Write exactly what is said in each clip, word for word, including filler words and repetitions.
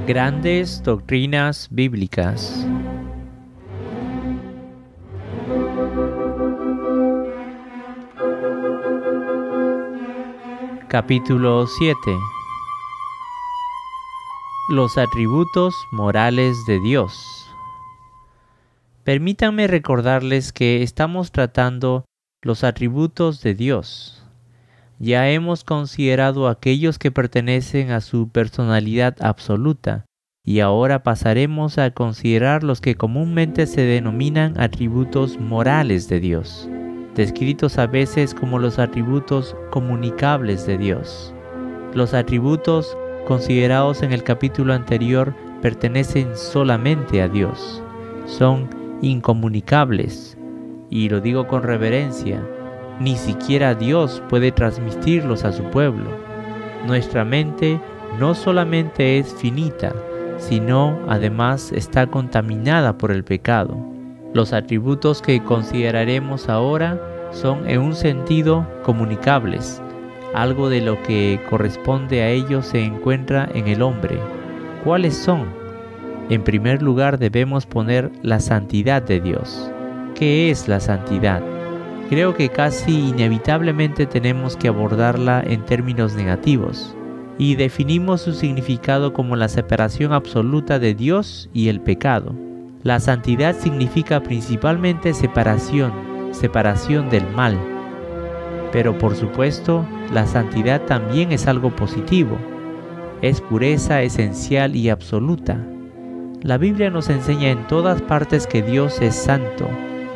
Grandes doctrinas bíblicas. Capítulo siete. Los atributos morales de Dios. Permítanme recordarles que estamos tratando los atributos de Dios. Ya hemos considerado aquellos que pertenecen a su personalidad absoluta, y ahora pasaremos a considerar los que comúnmente se denominan atributos morales de Dios, descritos a veces como los atributos comunicables de Dios. Los atributos considerados en el capítulo anterior pertenecen solamente a Dios. Son incomunicables, y lo digo con reverencia. Ni siquiera Dios puede transmitirlos a su pueblo. Nuestra mente no solamente es finita, sino además está contaminada por el pecado. Los atributos que consideraremos ahora son en un sentido comunicables. Algo de lo que corresponde a ellos se encuentra en el hombre. ¿Cuáles son? En primer lugar debemos poner la santidad de Dios. ¿Qué es la santidad? Creo que casi inevitablemente tenemos que abordarla en términos negativos, y definimos su significado como la separación absoluta de Dios y el pecado. La santidad significa principalmente separación, separación del mal. Pero por supuesto, la santidad también es algo positivo. Es pureza esencial y absoluta. La Biblia nos enseña en todas partes que Dios es santo,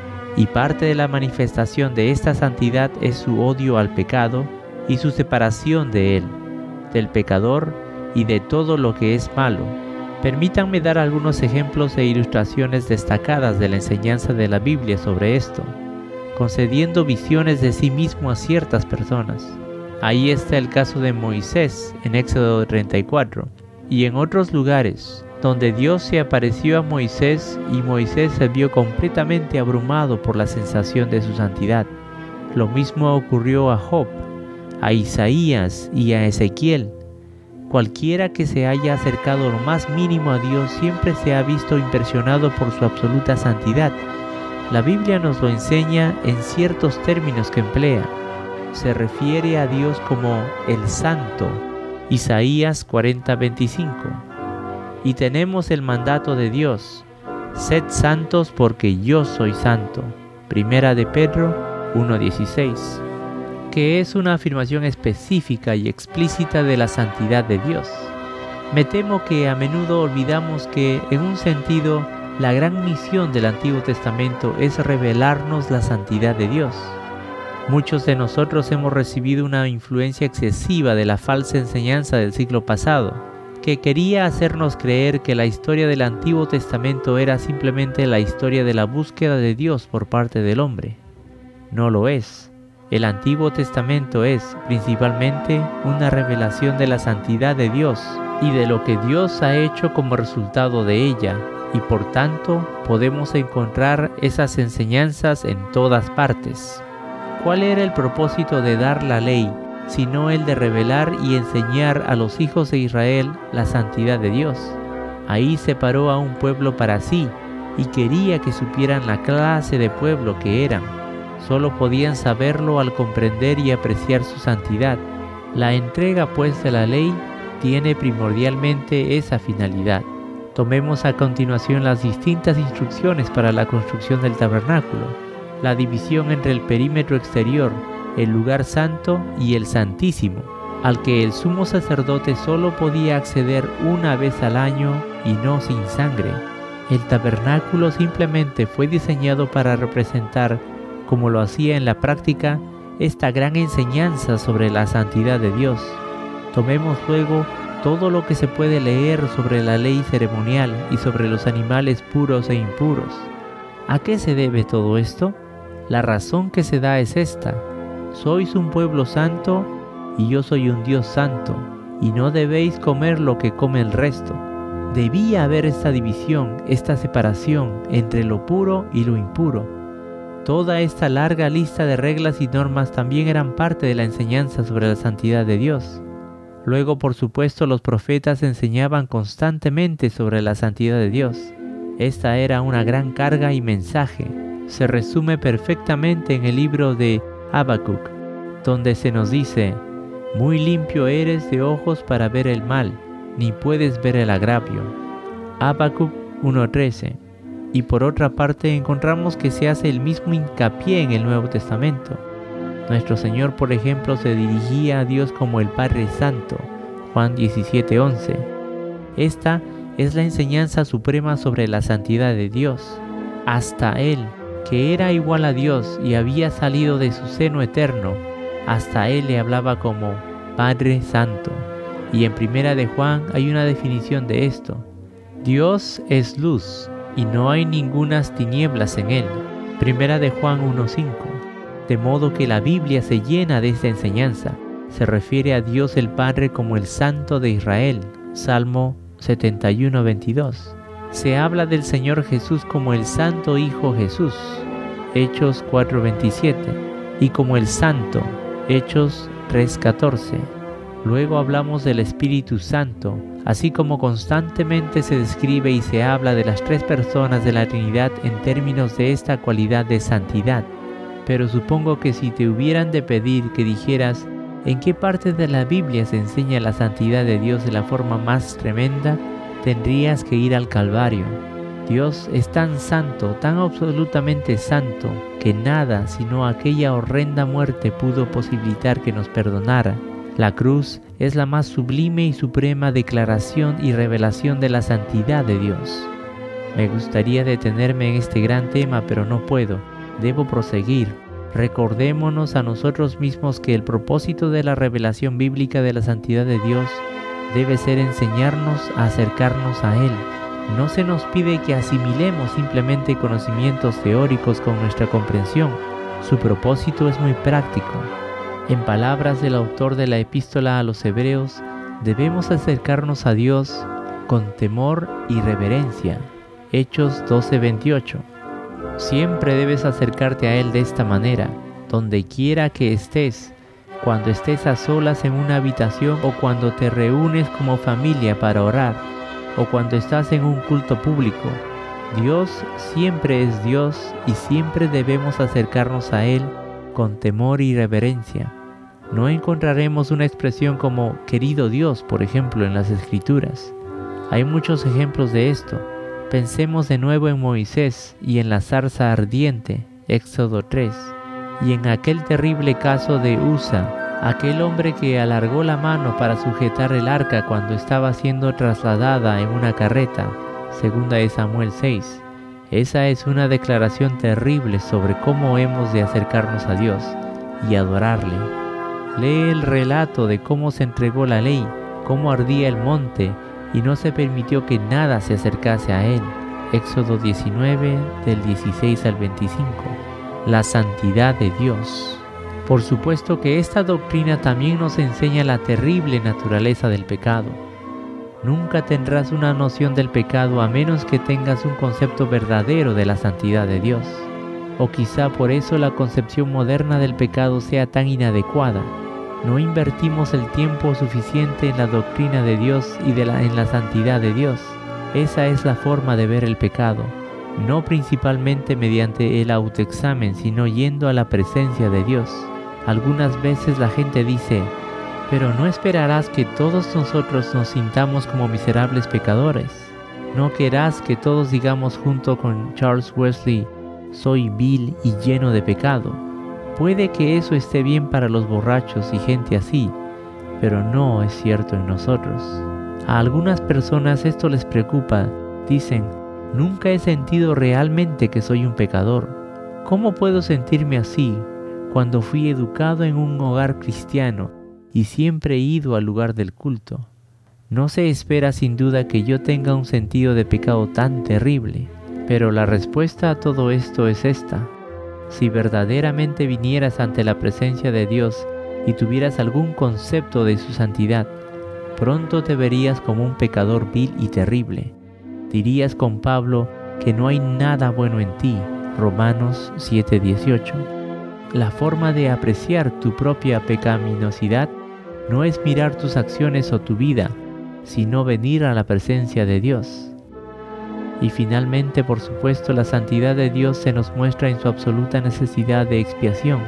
y parte de la manifestación de esta santidad es su odio al pecado y su separación de él, del pecador y de todo lo que es malo. Permítanme dar algunos ejemplos e ilustraciones destacadas de la enseñanza de la Biblia sobre esto, concediendo visiones de sí mismo a ciertas personas. Ahí está el caso de Moisés en Éxodo treinta y cuatro, y en otros lugares, donde Dios se apareció a Moisés y Moisés se vio completamente abrumado por la sensación de su santidad. Lo mismo ocurrió a Job, a Isaías y a Ezequiel. Cualquiera que se haya acercado lo más mínimo a Dios siempre se ha visto impresionado por su absoluta santidad. La Biblia nos lo enseña en ciertos términos que emplea. Se refiere a Dios como el Santo, Isaías cuarenta veinticinco. Y tenemos el mandato de Dios: sed santos porque yo soy santo, Primera de Pedro uno dieciséis, que es una afirmación específica y explícita de la santidad de Dios. Me temo que a menudo olvidamos que, en un sentido, la gran misión del Antiguo Testamento es revelarnos la santidad de Dios. Muchos de nosotros hemos recibido una influencia excesiva de la falsa enseñanza del siglo pasado, que quería hacernos creer que la historia del Antiguo Testamento era simplemente la historia de la búsqueda de Dios por parte del hombre. No lo es. El Antiguo Testamento es, principalmente, una revelación de la santidad de Dios y de lo que Dios ha hecho como resultado de ella, y por tanto podemos encontrar esas enseñanzas en todas partes. ¿Cuál era el propósito de dar la ley, sino el de revelar y enseñar a los hijos de Israel la santidad de Dios? Ahí separó a un pueblo para sí y quería que supieran la clase de pueblo que eran. Solo podían saberlo al comprender y apreciar su santidad. La entrega pues de la ley tiene primordialmente esa finalidad. Tomemos a continuación las distintas instrucciones para la construcción del tabernáculo. La división entre el perímetro exterior, el lugar santo y el santísimo, al que el sumo sacerdote solo podía acceder una vez al año y no sin sangre. El tabernáculo simplemente fue diseñado para representar, como lo hacía en la práctica, esta gran enseñanza sobre la santidad de Dios. Tomemos luego todo lo que se puede leer sobre la ley ceremonial y sobre los animales puros e impuros. ¿A qué se debe todo esto? La razón que se da es esta: sois un pueblo santo y yo soy un Dios santo, y no debéis comer lo que come el resto. Debía haber esta división, esta separación entre lo puro y lo impuro. Toda esta larga lista de reglas y normas también eran parte de la enseñanza sobre la santidad de Dios. Luego, por supuesto, los profetas enseñaban constantemente sobre la santidad de Dios. Esta era una gran carga y mensaje. Se resume perfectamente en el libro de Habacuc, donde se nos dice: muy limpio eres de ojos para ver el mal, ni puedes ver el agravio. Habacuc uno trece. Y por otra parte encontramos que se hace el mismo hincapié en el Nuevo Testamento. Nuestro Señor, por ejemplo, se dirigía a Dios como el Padre Santo, Juan diecisiete once. Esta es la enseñanza suprema sobre la santidad de Dios. Hasta Él, que era igual a Dios y había salido de su seno eterno, hasta Él le hablaba como Padre Santo. Y en Primera de Juan hay una definición de esto: Dios es luz, y no hay ningunas tinieblas en Él. Primera de Juan uno cinco. De modo que la Biblia se llena de esta enseñanza. Se refiere a Dios el Padre como el Santo de Israel. Salmo setenta y uno veintidós. Se habla del Señor Jesús como el Santo Hijo Jesús. Hechos cuatro veintisiete. Y como el Santo. Hechos tres catorce. Luego hablamos del Espíritu Santo, así como constantemente se describe y se habla de las tres personas de la Trinidad en términos de esta cualidad de santidad. Pero supongo que si te hubieran de pedir que dijeras en qué parte de la Biblia se enseña la santidad de Dios de la forma más tremenda, tendrías que ir al Calvario. Dios es tan santo, tan absolutamente santo, que nada sino aquella horrenda muerte pudo posibilitar que nos perdonara. La cruz es la más sublime y suprema declaración y revelación de la santidad de Dios. Me gustaría detenerme en este gran tema, pero no puedo. Debo proseguir. Recordémonos a nosotros mismos que el propósito de la revelación bíblica de la santidad de Dios debe ser enseñarnos a acercarnos a Él. No se nos pide que asimilemos simplemente conocimientos teóricos con nuestra comprensión. Su propósito es muy práctico. En palabras del autor de la epístola a los Hebreos, debemos acercarnos a Dios con temor y reverencia. Hechos doce veintiocho. Siempre debes acercarte a Él de esta manera, donde quiera que estés, cuando estés a solas en una habitación o cuando te reúnes como familia para orar, o cuando estás en un culto público. Dios siempre es Dios y siempre debemos acercarnos a Él con temor y reverencia. No encontraremos una expresión como querido Dios, por ejemplo, en las Escrituras. Hay muchos ejemplos de esto. Pensemos de nuevo en Moisés y en la zarza ardiente, Éxodo tres, y en aquel terrible caso de Usa, aquel hombre que alargó la mano para sujetar el arca cuando estaba siendo trasladada en una carreta, segunda de Samuel seis. Esa es una declaración terrible sobre cómo hemos de acercarnos a Dios y adorarle. Lee el relato de cómo se entregó la ley, cómo ardía el monte y no se permitió que nada se acercase a él. Éxodo diecinueve, del dieciséis al veinticinco. La santidad de Dios. Por supuesto que esta doctrina también nos enseña la terrible naturaleza del pecado. Nunca tendrás una noción del pecado a menos que tengas un concepto verdadero de la santidad de Dios. O quizá por eso la concepción moderna del pecado sea tan inadecuada. No invertimos el tiempo suficiente en la doctrina de Dios y de la, en la santidad de Dios. Esa es la forma de ver el pecado, no principalmente mediante el autoexamen, sino yendo a la presencia de Dios. Algunas veces la gente dice, pero no esperarás que todos nosotros nos sintamos como miserables pecadores. No querrás que todos digamos junto con Charles Wesley, soy vil y lleno de pecado. Puede que eso esté bien para los borrachos y gente así, pero no es cierto en nosotros. A algunas personas esto les preocupa. Dicen, nunca he sentido realmente que soy un pecador. ¿Cómo puedo sentirme así cuando fui educado en un hogar cristiano y siempre he ido al lugar del culto? No se espera sin duda que yo tenga un sentido de pecado tan terrible, pero la respuesta a todo esto es esta. Si verdaderamente vinieras ante la presencia de Dios y tuvieras algún concepto de su santidad, pronto te verías como un pecador vil y terrible. Dirías con Pablo que no hay nada bueno en ti, Romanos siete dieciocho. La forma de apreciar tu propia pecaminosidad no es mirar tus acciones o tu vida, sino venir a la presencia de Dios. Y finalmente, por supuesto, la santidad de Dios se nos muestra en su absoluta necesidad de expiación.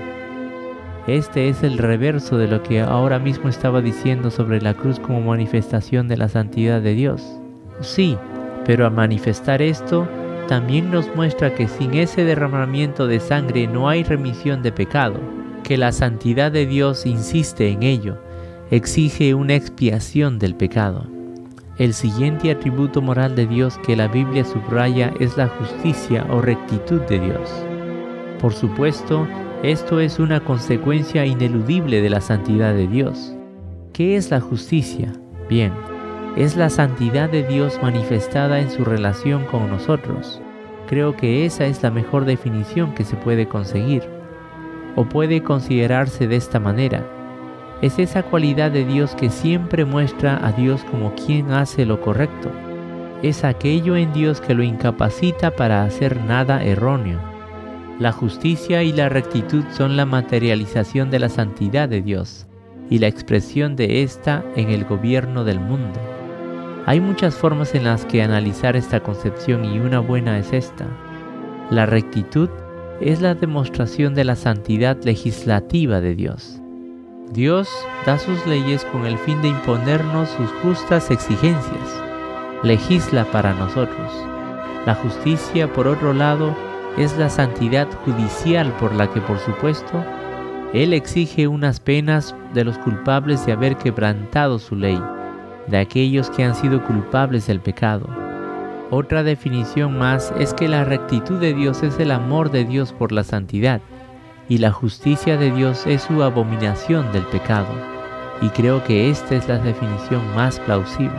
Este es el reverso de lo que ahora mismo estaba diciendo sobre la cruz como manifestación de la santidad de Dios. Sí, pero al manifestar esto, también nos muestra que sin ese derramamiento de sangre no hay remisión de pecado, que la santidad de Dios insiste en ello, exige una expiación del pecado. El siguiente atributo moral de Dios que la Biblia subraya es la justicia o rectitud de Dios. Por supuesto, esto es una consecuencia ineludible de la santidad de Dios. ¿Qué es la justicia? Bien, es la santidad de Dios manifestada en su relación con nosotros. Creo que esa es la mejor definición que se puede conseguir, o puede considerarse de esta manera. Es esa cualidad de Dios que siempre muestra a Dios como quien hace lo correcto. Es aquello en Dios que lo incapacita para hacer nada erróneo. La justicia y la rectitud son la materialización de la santidad de Dios y la expresión de ésta en el gobierno del mundo. Hay muchas formas en las que analizar esta concepción y una buena es esta. La rectitud es la demostración de la santidad legislativa de Dios. Dios da sus leyes con el fin de imponernos sus justas exigencias. Legisla para nosotros. La justicia, por otro lado, es la santidad judicial por la que, por supuesto, Él exige unas penas de los culpables de haber quebrantado su ley, de aquellos que han sido culpables del pecado. Otra definición más es que la rectitud de Dios es el amor de Dios por la santidad, y la justicia de Dios es su abominación del pecado, y creo que esta es la definición más plausible.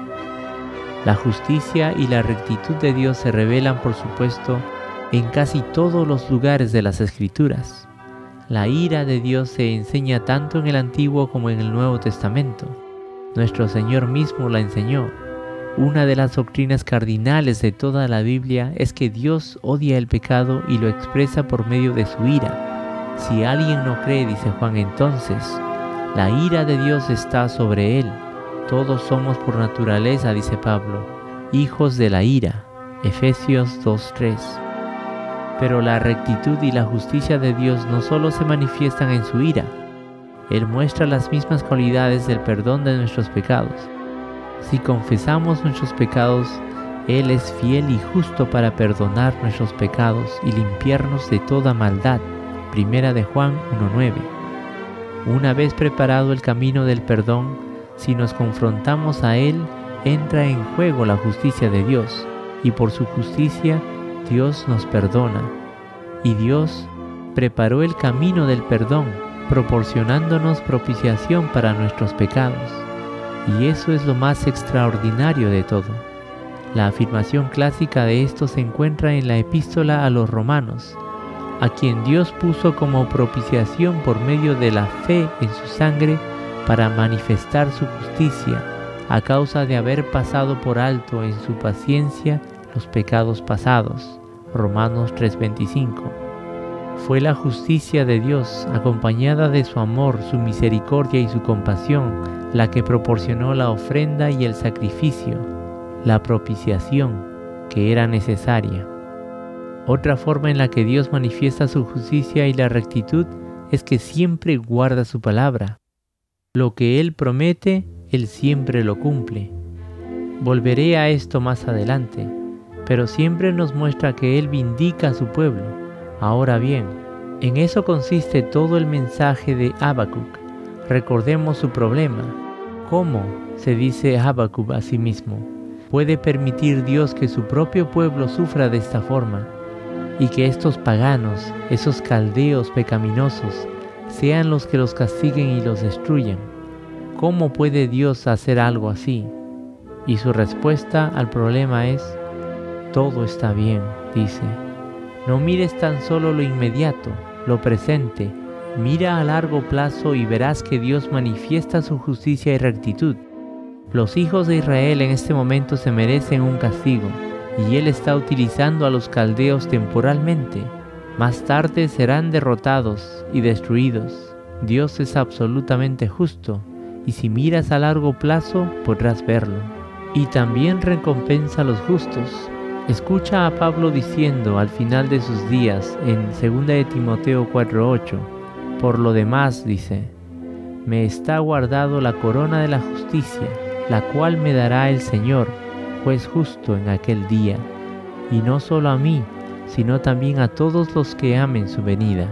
La justicia y la rectitud de Dios se revelan, por supuesto, en casi todos los lugares de las Escrituras. La ira de Dios se enseña tanto en el Antiguo como en el Nuevo Testamento. Nuestro Señor mismo la enseñó. Una de las doctrinas cardinales de toda la Biblia es que Dios odia el pecado y lo expresa por medio de su ira. Si alguien no cree, dice Juan, entonces, la ira de Dios está sobre él. Todos somos por naturaleza, dice Pablo, hijos de la ira. Efesios dos tres. Pero la rectitud y la justicia de Dios no solo se manifiestan en su ira. Él muestra las mismas cualidades del perdón de nuestros pecados. Si confesamos nuestros pecados, Él es fiel y justo para perdonar nuestros pecados y limpiarnos de toda maldad. Primera de Juan uno nueve. Una vez preparado el camino del perdón, si nos confrontamos a Él, entra en juego la justicia de Dios, y por su justicia, Dios nos perdona. Y Dios preparó el camino del perdón, proporcionándonos propiciación para nuestros pecados. Y eso es lo más extraordinario de todo. La afirmación clásica de esto se encuentra en la epístola a los Romanos, a quien Dios puso como propiciación por medio de la fe en su sangre para manifestar su justicia, a causa de haber pasado por alto en su paciencia los pecados pasados. Romanos tres veinticinco. Fue la justicia de Dios, acompañada de su amor, su misericordia y su compasión, la que proporcionó la ofrenda y el sacrificio, la propiciación que era necesaria. Otra forma en la que Dios manifiesta su justicia y la rectitud es que siempre guarda su palabra. Lo que Él promete, Él siempre lo cumple. Volveré a esto más adelante, pero siempre nos muestra que Él vindica a su pueblo. Ahora bien, en eso consiste todo el mensaje de Habacuc. Recordemos su problema. ¿Cómo, se dice Habacuc a sí mismo, puede permitir Dios que su propio pueblo sufra de esta forma? Y que estos paganos, esos caldeos pecaminosos, sean los que los castiguen y los destruyan. ¿Cómo puede Dios hacer algo así? Y su respuesta al problema es: todo está bien, dice. No mires tan solo lo inmediato, lo presente. Mira a largo plazo y verás que Dios manifiesta su justicia y rectitud. Los hijos de Israel en este momento se merecen un castigo, y Él está utilizando a los caldeos temporalmente. Más tarde serán derrotados y destruidos. Dios es absolutamente justo, y si miras a largo plazo podrás verlo. Y también recompensa a los justos. Escucha a Pablo diciendo al final de sus días en segunda de Timoteo cuatro ocho, por lo demás, dice, me está guardado la corona de la justicia, la cual me dará el Señor, juez justo en aquel día, y no solo a mí, sino también a todos los que amen su venida.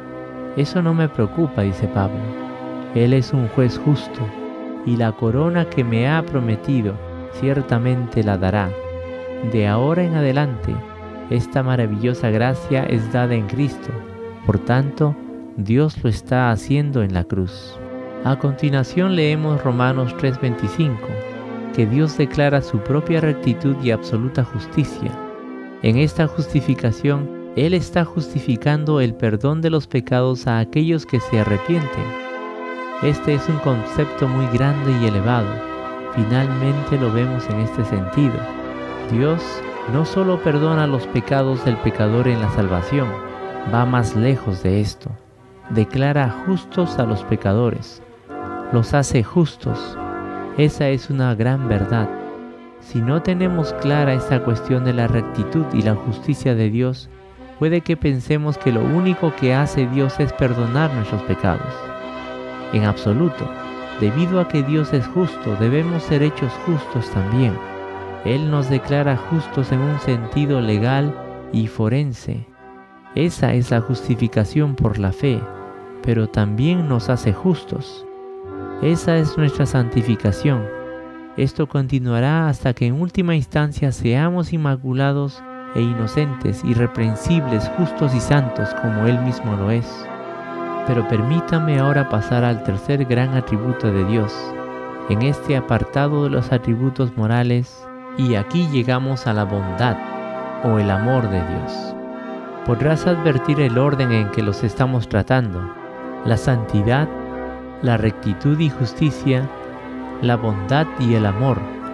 Eso no me preocupa, dice Pablo. Él es un juez justo, y la corona que me ha prometido, ciertamente la dará. De ahora en adelante, esta maravillosa gracia es dada en Cristo. Por tanto, Dios lo está haciendo en la cruz. A continuación leemos Romanos tres veinticinco, que Dios declara su propia rectitud y absoluta justicia. En esta justificación, Él está justificando el perdón de los pecados a aquellos que se arrepienten. Este es un concepto muy grande y elevado. Finalmente lo vemos en este sentido. Dios no solo perdona los pecados del pecador en la salvación, va más lejos de esto. Declara justos a los pecadores, los hace justos. Esa es una gran verdad. Si no tenemos clara esta cuestión de la rectitud y la justicia de Dios, puede que pensemos que lo único que hace Dios es perdonar nuestros pecados. En absoluto, debido a que Dios es justo, debemos ser hechos justos también. Él nos declara justos en un sentido legal y forense. Esa es la justificación por la fe, pero también nos hace justos. Esa es nuestra santificación. Esto continuará hasta que en última instancia seamos inmaculados e inocentes, irreprensibles, justos y santos como Él mismo lo es. Pero permítame ahora pasar al tercer gran atributo de Dios, en este apartado de los atributos morales, y aquí llegamos a la bondad o el amor de Dios. Podrás advertir el orden en que los estamos tratando: la santidad, la rectitud y justicia, la bondad y el amor.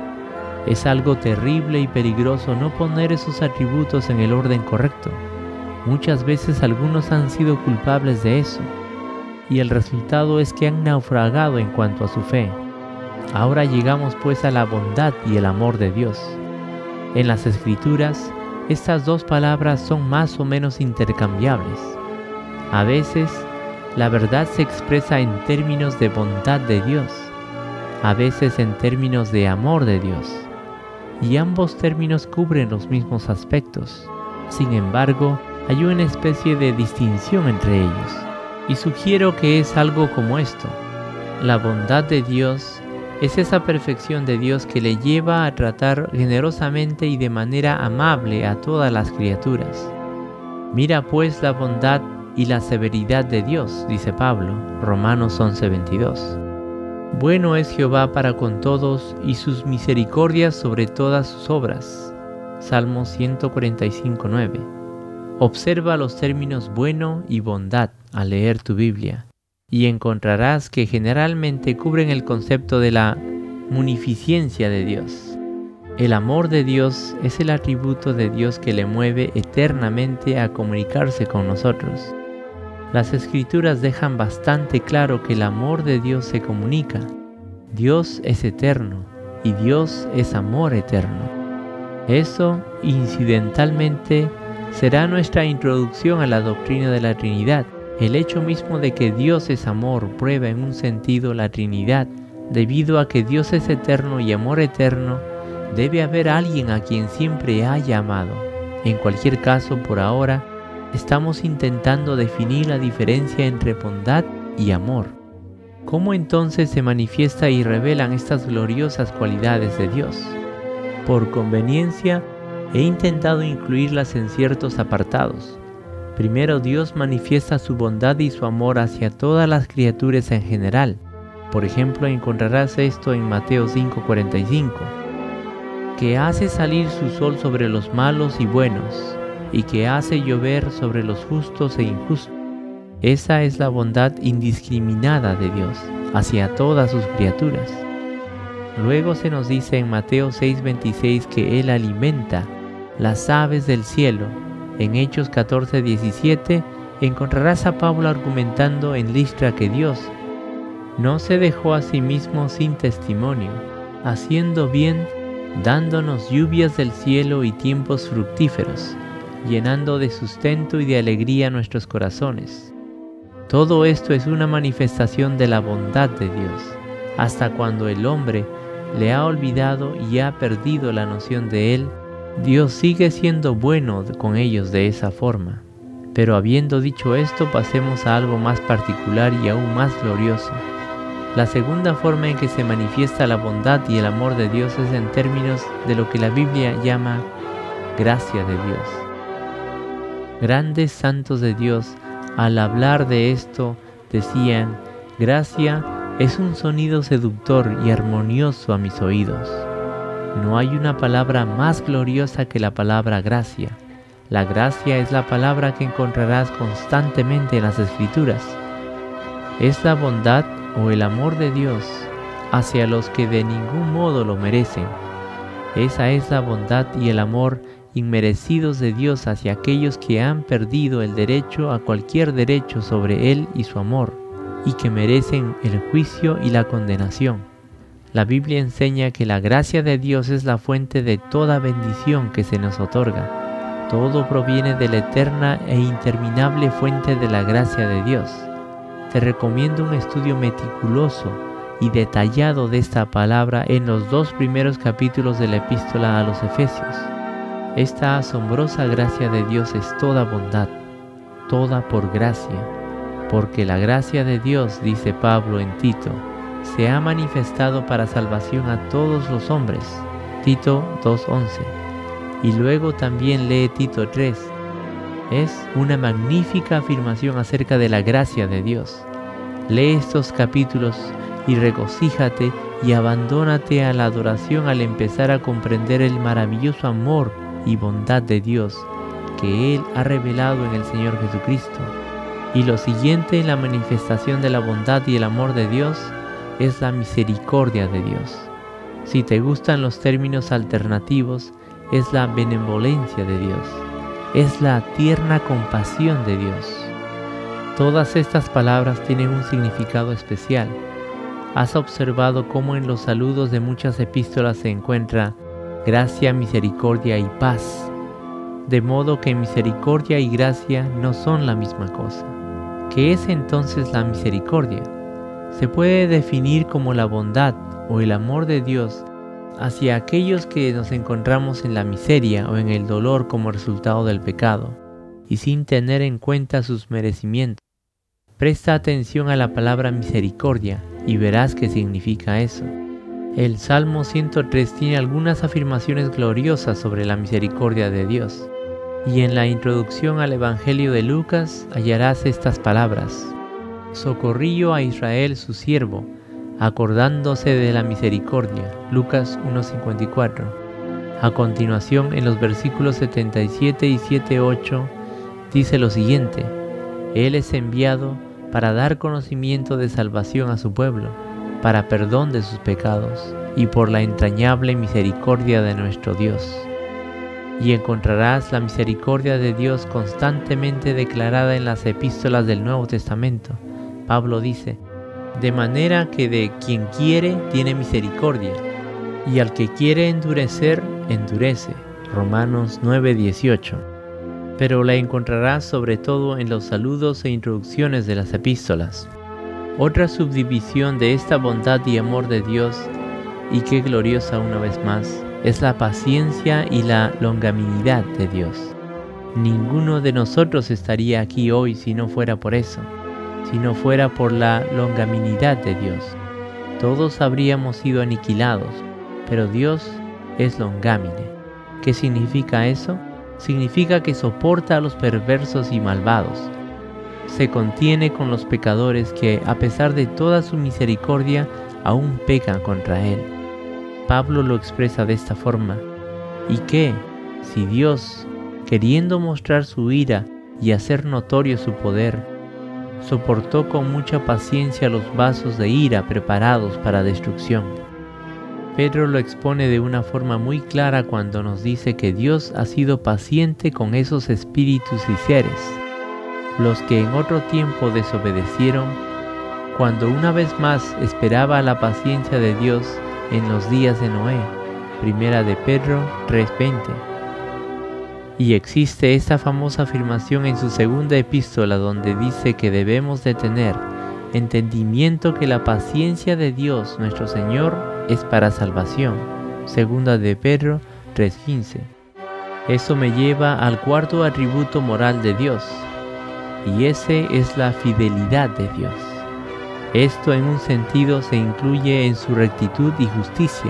Es algo terrible y peligroso no poner esos atributos en el orden correcto. Muchas veces algunos han sido culpables de eso, y el resultado es que han naufragado en cuanto a su fe. Ahora llegamos pues a la bondad y el amor de Dios. En las Escrituras, estas dos palabras son más o menos intercambiables. A veces, la verdad se expresa en términos de bondad de Dios, a veces en términos de amor de Dios, y ambos términos cubren los mismos aspectos. Sin embargo, hay una especie de distinción entre ellos, y sugiero que es algo como esto. La bondad de Dios es esa perfección de Dios que le lleva a tratar generosamente y de manera amable a todas las criaturas. Mira pues la bondad y la severidad de Dios, dice Pablo, Romanos once veintidós. Bueno es Jehová para con todos, y sus misericordias sobre todas sus obras. Salmo ciento cuarenta y cinco nueve. Observa los términos bueno y bondad al leer tu Biblia, y encontrarás que generalmente cubren el concepto de la munificencia de Dios. El amor de Dios es el atributo de Dios que le mueve eternamente a comunicarse con nosotros. Las Escrituras dejan bastante claro que el amor de Dios se comunica. Dios es eterno y Dios es amor eterno. Eso, incidentalmente, será nuestra introducción a la doctrina de la Trinidad. El hecho mismo de que Dios es amor prueba en un sentido la Trinidad. Debido a que Dios es eterno y amor eterno, debe haber alguien a quien siempre haya amado. En cualquier caso, por ahora, estamos intentando definir la diferencia entre bondad y amor. ¿Cómo entonces se manifiesta y revelan estas gloriosas cualidades de Dios? Por conveniencia, he intentado incluirlas en ciertos apartados. Primero, Dios manifiesta su bondad y su amor hacia todas las criaturas en general. Por ejemplo, encontrarás esto en Mateo cinco cuarenta y cinco, que hace salir su sol sobre los malos y buenos, y que hace llover sobre los justos e injustos. Esa es la bondad indiscriminada de Dios hacia todas sus criaturas. Luego se nos dice en Mateo seis veintiséis que Él alimenta las aves del cielo. En Hechos catorce diecisiete encontrarás a Pablo argumentando en Listra que Dios No se dejó a sí mismo sin testimonio, haciendo bien, dándonos lluvias del cielo y tiempos fructíferos, llenando de sustento y de alegría nuestros corazones. Todo esto es una manifestación de la bondad de Dios, hasta cuando el hombre le ha olvidado y ha perdido la noción de Él. Dios sigue siendo bueno con ellos de esa forma. Pero habiendo dicho esto, pasemos a algo más particular y aún más glorioso. La segunda forma en que se manifiesta la bondad y el amor de Dios es en términos de lo que la Biblia llama gracia de Dios. Grandes santos de Dios, al hablar de esto, decían: gracia es un sonido seductor y armonioso a mis oídos. No hay una palabra más gloriosa que la palabra gracia. La gracia es la palabra que encontrarás constantemente en las Escrituras. Es la bondad o el amor de Dios hacia los que de ningún modo lo merecen. Esa es la bondad y el amor inmerecidos de Dios hacia aquellos que han perdido el derecho a cualquier derecho sobre Él y su amor, y que merecen el juicio y la condenación. La Biblia enseña que la gracia de Dios es la fuente de toda bendición que se nos otorga. Todo proviene de la eterna e interminable fuente de la gracia de Dios. Te recomiendo un estudio meticuloso y detallado de esta palabra en los dos primeros capítulos de la epístola a los Efesios. Esta asombrosa gracia de Dios es toda bondad, toda por gracia, porque la gracia de Dios, dice Pablo en Tito, se ha manifestado para salvación a todos los hombres, Tito dos once. Y luego también lee Tito tres. Es una magnífica afirmación acerca de la gracia de Dios. Lee estos capítulos y regocíjate y abandónate a la adoración al empezar a comprender el maravilloso amor y bondad de Dios que Él ha revelado en el Señor Jesucristo. Y lo siguiente en la manifestación de la bondad y el amor de Dios es la misericordia de Dios. Si te gustan los términos alternativos, es la benevolencia de Dios, es la tierna compasión de Dios. Todas estas palabras tienen un significado especial. ¿Has observado cómo en los saludos de muchas epístolas se encuentra gracia, misericordia y paz? De modo que misericordia y gracia no son la misma cosa. ¿Qué es entonces la misericordia? Se puede definir como la bondad o el amor de Dios hacia aquellos que nos encontramos en la miseria o en el dolor como resultado del pecado, y sin tener en cuenta sus merecimientos. Presta atención a la palabra misericordia y verás qué significa eso. El Salmo ciento tres tiene algunas afirmaciones gloriosas sobre la misericordia de Dios, y en la introducción al Evangelio de Lucas hallarás estas palabras: socorrí yo a Israel su siervo, acordándose de la misericordia. Lucas uno cincuenta y cuatro. A continuación, en los versículos setenta y siete y setenta y ocho, dice lo siguiente: Él es enviado para dar conocimiento de salvación a su pueblo, para perdón de sus pecados, y por la entrañable misericordia de nuestro Dios. Y encontrarás la misericordia de Dios constantemente declarada en las epístolas del Nuevo Testamento. Pablo dice: de manera que de quien quiere tiene misericordia, y al que quiere endurecer, endurece. Romanos nueve dieciocho. Pero la encontrarás sobre todo en los saludos e introducciones de las epístolas. Otra subdivisión de esta bondad y amor de Dios, y qué gloriosa una vez más, es la paciencia y la longanimidad de Dios. Ninguno de nosotros estaría aquí hoy si no fuera por eso, si no fuera por la longanimidad de Dios. Todos habríamos sido aniquilados, pero Dios es longámine. ¿Qué significa eso? Significa que soporta a los perversos y malvados. Se contiene con los pecadores que, a pesar de toda su misericordia, aún pecan contra Él. Pablo lo expresa de esta forma: ¿y qué? Si Dios, queriendo mostrar su ira y hacer notorio su poder, soportó con mucha paciencia los vasos de ira preparados para destrucción. Pedro lo expone de una forma muy clara cuando nos dice que Dios ha sido paciente con esos espíritus y seres, los que en otro tiempo desobedecieron, cuando una vez más esperaba la paciencia de Dios en los días de Noé. Primera de Pedro tres veinte. Y existe esta famosa afirmación en su segunda epístola donde dice que debemos de tener entendimiento que la paciencia de Dios nuestro Señor es para salvación. Segunda de Pedro tres quince. Eso me lleva al cuarto atributo moral de Dios, y ese es la fidelidad de Dios. Esto en un sentido se incluye en su rectitud y justicia,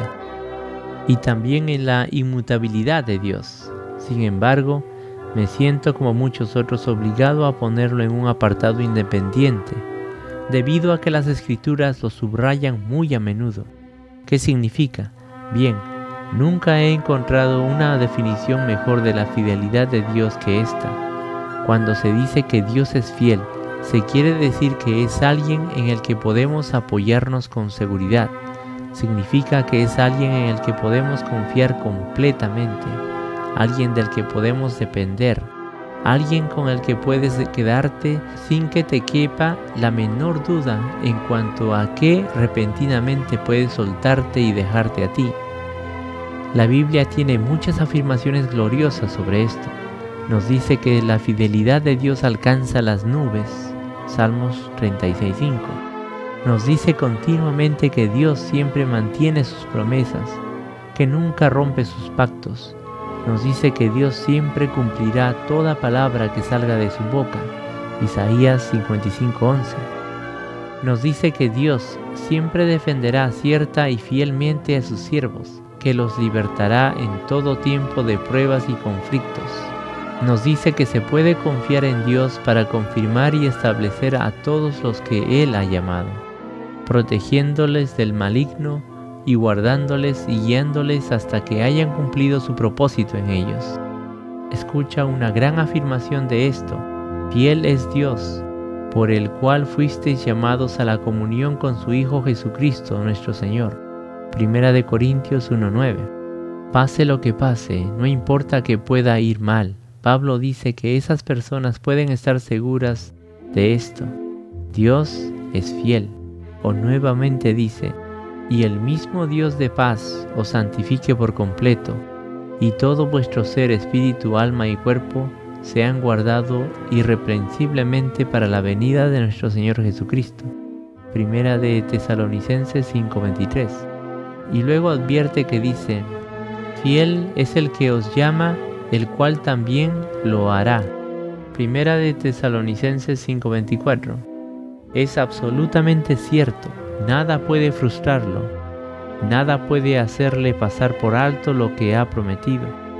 y también en la inmutabilidad de Dios. Sin embargo, me siento como muchos otros obligado a ponerlo en un apartado independiente, debido a que las Escrituras lo subrayan muy a menudo. ¿Qué significa? Bien, nunca he encontrado una definición mejor de la fidelidad de Dios que esta. Cuando se dice que Dios es fiel, se quiere decir que es alguien en el que podemos apoyarnos con seguridad. Significa que es alguien en el que podemos confiar completamente, alguien del que podemos depender, alguien con el que puedes quedarte sin que te quepa la menor duda en cuanto a que repentinamente puedes soltarte y dejarte a ti. La Biblia tiene muchas afirmaciones gloriosas sobre esto. Nos dice que la fidelidad de Dios alcanza las nubes, Salmos treinta y seis cinco. Nos dice continuamente que Dios siempre mantiene sus promesas, que nunca rompe sus pactos. Nos dice que Dios siempre cumplirá toda palabra que salga de su boca, Isaías cincuenta y cinco once. Nos dice que Dios siempre defenderá cierta y fielmente a sus siervos, que los libertará en todo tiempo de pruebas y conflictos. Nos dice que se puede confiar en Dios para confirmar y establecer a todos los que Él ha llamado, protegiéndoles del maligno y guardándoles y guiándoles hasta que hayan cumplido su propósito en ellos. Escucha una gran afirmación de esto: fiel es Dios, por el cual fuisteis llamados a la comunión con su Hijo Jesucristo nuestro Señor. Primera de Corintios uno nueve. Pase lo que pase, no importa que pueda ir mal, Pablo dice que esas personas pueden estar seguras de esto: Dios es fiel. O nuevamente dice: y el mismo Dios de paz os santifique por completo, y todo vuestro ser, espíritu, alma y cuerpo sean guardado irreprensiblemente para la venida de nuestro Señor Jesucristo. Primera de Tesalonicenses cinco veintitrés. Y luego advierte que dice: fiel es el que os llama, el cual también lo hará. Primera de Tesalonicenses cinco veinticuatro. Es absolutamente cierto. Nada puede frustrarlo, nada puede hacerle pasar por alto lo que ha prometido,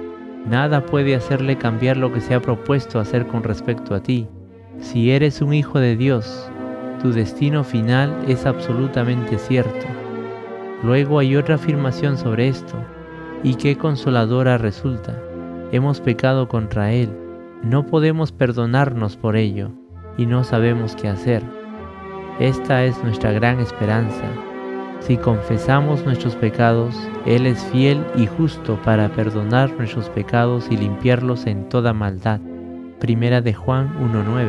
nada puede hacerle cambiar lo que se ha propuesto hacer con respecto a ti. Si eres un hijo de Dios, tu destino final es absolutamente cierto. Luego hay otra afirmación sobre esto, y qué consoladora resulta. Hemos pecado contra Él, no podemos perdonarnos por ello, y no sabemos qué hacer. Esta es nuestra gran esperanza. Si confesamos nuestros pecados, Él es fiel y justo para perdonar nuestros pecados y limpiarlos en toda maldad. Primera de Juan uno nueve.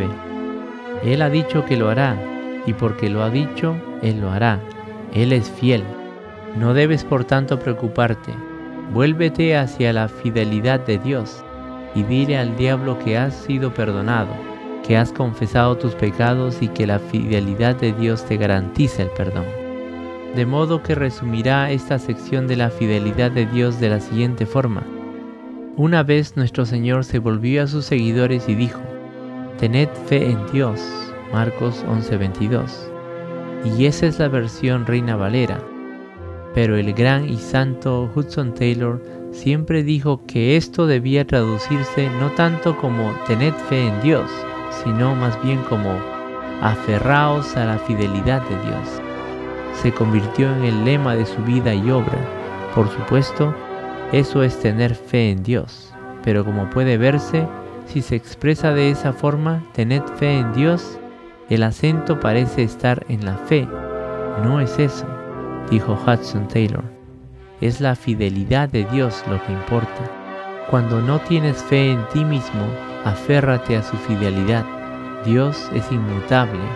Él ha dicho que lo hará, y porque lo ha dicho, Él lo hará. Él es fiel. No debes por tanto preocuparte. Vuélvete hacia la fidelidad de Dios y dile al diablo que has sido perdonado, que has confesado tus pecados y que la fidelidad de Dios te garantiza el perdón. De modo que resumirá esta sección de la fidelidad de Dios de la siguiente forma. Una vez nuestro Señor se volvió a sus seguidores y dijo: tened fe en Dios, Marcos once veintidós. Y esa es la versión Reina Valera. Pero el gran y santo Hudson Taylor siempre dijo que esto debía traducirse no tanto como tened fe en Dios, sino más bien como aferraos a la fidelidad de Dios. Se convirtió en el lema de su vida y obra. Por supuesto, eso es tener fe en Dios, pero como puede verse, si se expresa de esa forma, tened fe en Dios, el acento parece estar en la fe. No es eso, dijo Hudson Taylor. Es la fidelidad de Dios lo que importa. Cuando no tienes fe en ti mismo, aférrate a su fidelidad. Dios es inmutable.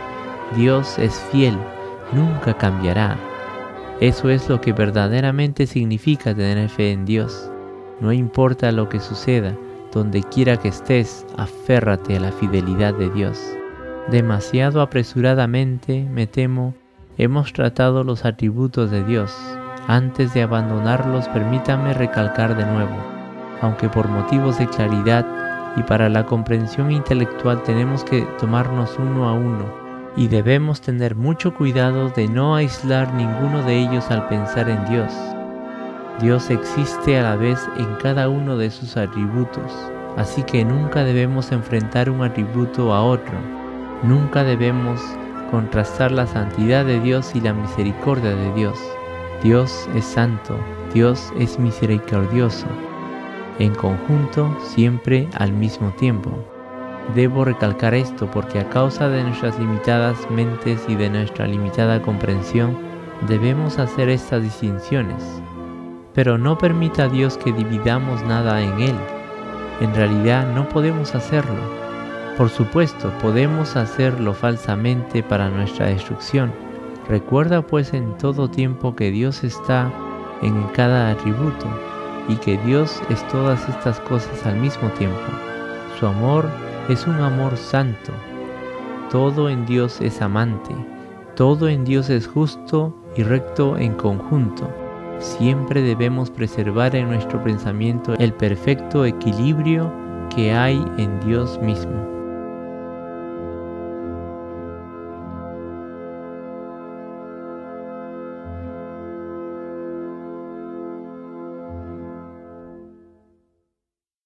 Dios es fiel, nunca cambiará. Eso es lo que verdaderamente significa tener fe en Dios. No importa lo que suceda, donde quiera que estés, aférrate a la fidelidad de Dios. Demasiado apresuradamente, me temo, hemos tratado los atributos de Dios. Antes de abandonarlos, permítame recalcar de nuevo, aunque por motivos de claridad y para la comprensión intelectual tenemos que tomarnos uno a uno, y debemos tener mucho cuidado de no aislar ninguno de ellos al pensar en Dios. Dios existe a la vez en cada uno de sus atributos, así que nunca debemos enfrentar un atributo a otro. Nunca debemos contrastar la santidad de Dios y la misericordia de Dios. Dios es santo, Dios es misericordioso. En conjunto, siempre al mismo tiempo. Debo recalcar esto porque a causa de nuestras limitadas mentes y de nuestra limitada comprensión, debemos hacer estas distinciones. Pero no permita a Dios que dividamos nada en Él. En realidad no podemos hacerlo. Por supuesto, podemos hacerlo falsamente para nuestra destrucción. Recuerda pues en todo tiempo que Dios está en cada atributo y que Dios es todas estas cosas al mismo tiempo. Su amor es un amor santo. Todo en Dios es amante. Todo en Dios es justo y recto en conjunto. Siempre debemos preservar en nuestro pensamiento el perfecto equilibrio que hay en Dios mismo.